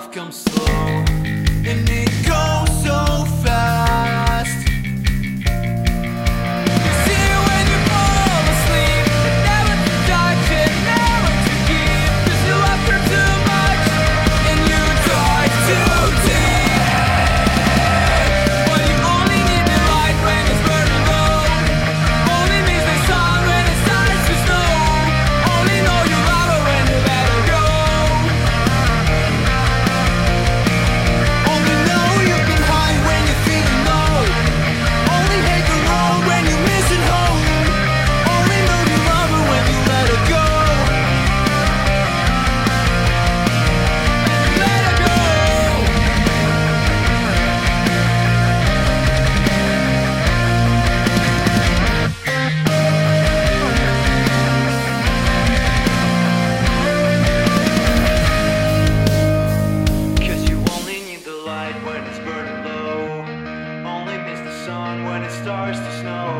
love comes slow and it goes so fast. You see when you fall asleep, never to touch it, never to keep, 'cause you love her too much and you dive too deep. But you only need the light when it's burning low, only miss the sun when it starts to snow, only know you love her when you let her go. Only know you've been high when you're feeling low, only hate the road when you're missing home, only know you love her when you let her go. Let her go. Cause you only need the light when it's burning low, only miss the sun when it starts to snow,